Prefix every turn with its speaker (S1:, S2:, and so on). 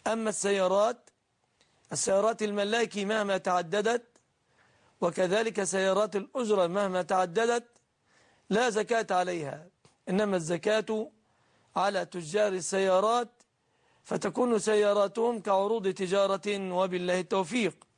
S1: أما السيارات الملاكي مهما تعددت وكذلك سيارات الأجرة مهما تعددت لا زكاة عليها، إنما الزكاة على تجار السيارات، فتكون سياراتهم كعروض تجارة، وبالله التوفيق.